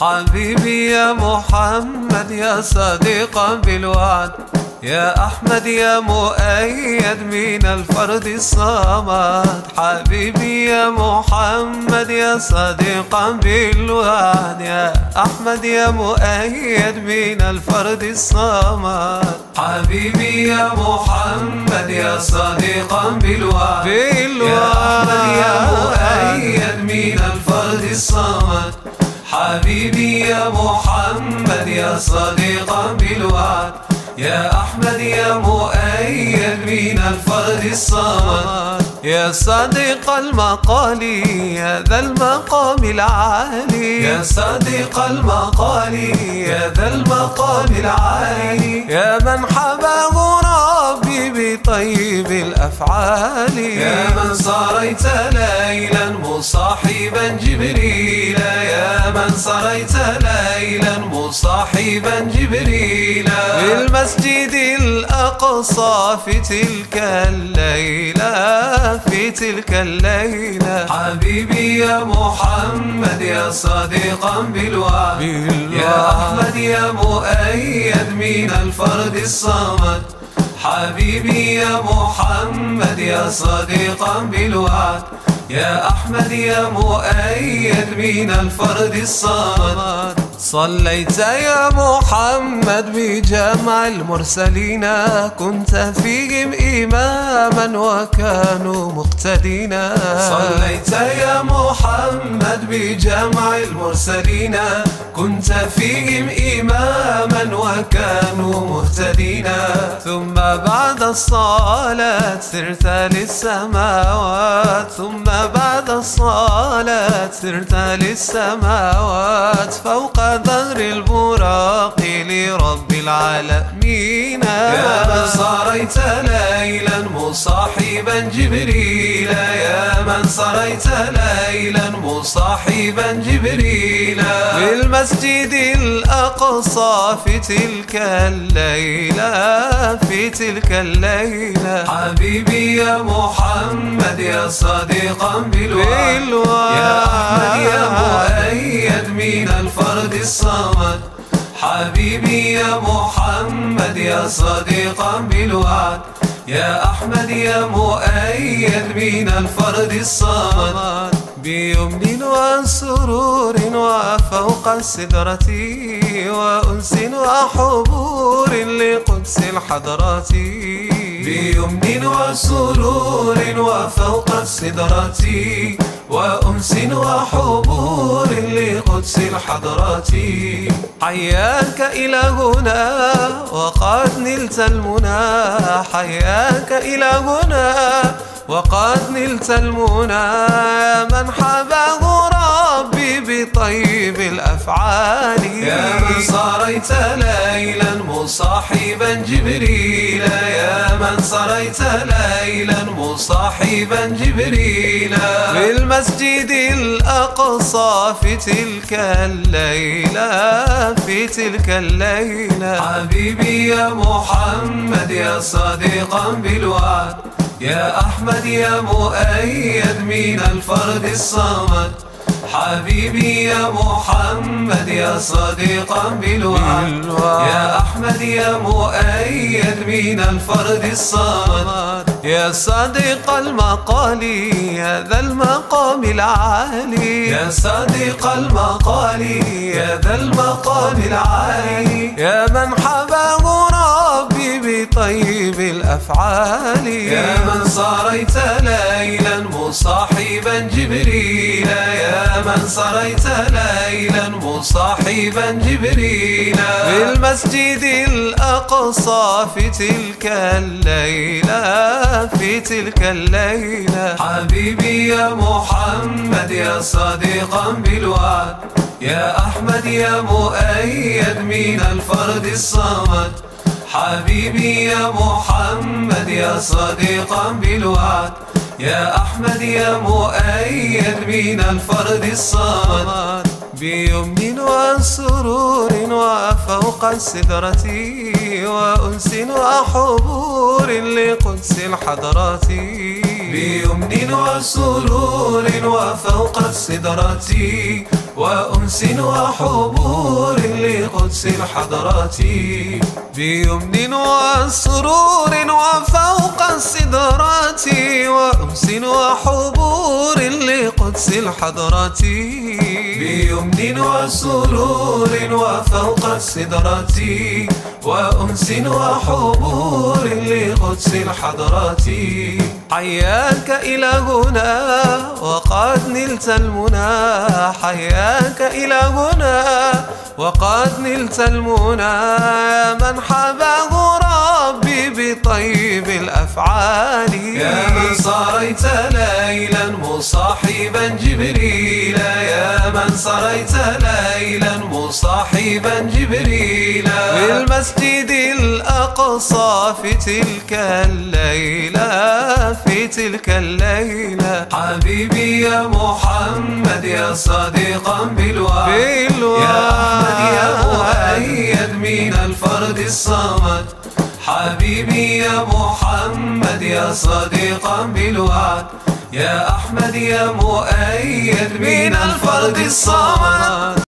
حبيبي يا محمد يا صديقا بالوعد، يا أحمد يا مؤيد من الفرد الصمد. حبيبي يا محمد يا صديقا بالوعد، يا أحمد يا مؤيد من الفرد الصمد. حبيبي يا محمد يا صديقا بالوعد، يا أحمد يا مؤيد من الفرد الصمد. حبيبي يا محمد يا صديقا بالوعد، يا أحمد يا مؤيد من الفرد الصمد. يا صديق المقال يا ذا المقام العالي، يا صديق المقال يا ذا المقام العالي. يا من حباه ربي بطيب الأفعال، يا من صاريت ليلا مصاحبا جبريل، يا من صاريت ليلا مصاحبا جبريل بالمسجد الأقصى في تلك الليلة، في تلك الليلة. حبيبي يا محمد يا صديقا بالوعد، يا أحمد يا مؤيد من الفرد الصمد. حبيبي يا محمد يا صديقا بالوعد، يا أحمد يا مؤيد من الفرد الصمد. صليت يا محمد بجمع المرسلين، كنت فيهم إماما وكانوا مقتدين. صليت يا محمد بجمع المرسلين، كنت فيهم إماما وكانوا مهتدين. ثم بعد الصلاة سرت للسماوات، ثم بعد الصلاة سرت للسماوات فوق ظهر البراق لرب العالمين. يا من صاريت ليلا مصاحبا جبريل، يا من صاريت ليلا مصاحبا جبريل بالمسجد الأقصى في تلك الليلة، في تلك الليلة. حبيبي يا محمد يا صديقا بالوعد، يا أحمد يا مؤيد من الفرد الصمد. حبيبي يا محمد يا صديقا بالوعد، يا أحمد يا مؤيد من الفرد الصمد. بيمن وسرور وفوق السدرة، وأنس وحبور لقدس الحضرات. بيمن وسرور وفوق السدرة، وأنس وحبور لقدس الحضرات. حياك إلهنا وقد نلت المنى، حياك إلهنا وقد نلت المنى. من حباه ربي بطيب الأفعال، يا من صاريت ليلا مصاحبا جبريل، يا من صاريت ليلا مصاحبا جبريل بالمسجد الأقصى في تلك الليلة، في تلك الليلة. حبيبي يا محمد يا صديقا بالوعد، يا أحمد يا مؤيد من الفرد الصمد. حبيبي يا محمد يا صديقا بالوعد، يا أحمد يا مؤيد من الفرد الصمد. يا صديق المقال يا ذا المقام العالي، يا صديق المقال يا ذا المقام العالي. يا من حباه ربي بطيب الأفعال، يا من صاريت ليلا مصاحبا جبريل، يا من صاريت ليلا مصاحبا جبريل بالمسجد الأقصى في تلك الليلة، في تلك الليلة. حبيبي يا محمد يا صديقا بالوعد، يا أحمد يا مؤيد من الفرد الصمد. حبيبي يا محمد يا صديقا بالوعد، يا أحمد يا مؤيد من الفرد الصمد. بيمن وسرور وفوق السدرة، وأنس وحبور لقدس الحضرات. بيمن وسرور وفوق السدرة، وأنس وحبور لقدس الحضرات، بيمن وسرور وفوق السدرات، وأنس وحبور لقدس الحضرات، بيمن وسرور وفوق السدرات، وأنس وحبور لقدس الحضرات. حياك إلهنا وقد نلت المنى، حياك إلهنا وقد نلت المنى، يا من حباه ربي بطيب الأفعال، يا من صريت ليلا مصاحبا جبريل، يا من صريت ليلا مصاحبا جبريل، بالمسجد الأقصى في تلك الليلة، في تلك الليلة. حبيبي يا محمد يا صديقا بالوعد، يا أحمد يا مؤيد من الفرد الصمد، حبيبي يا محمد يا صديقا بالوعد، يا أحمد يا مؤيد من الفرد الصمد.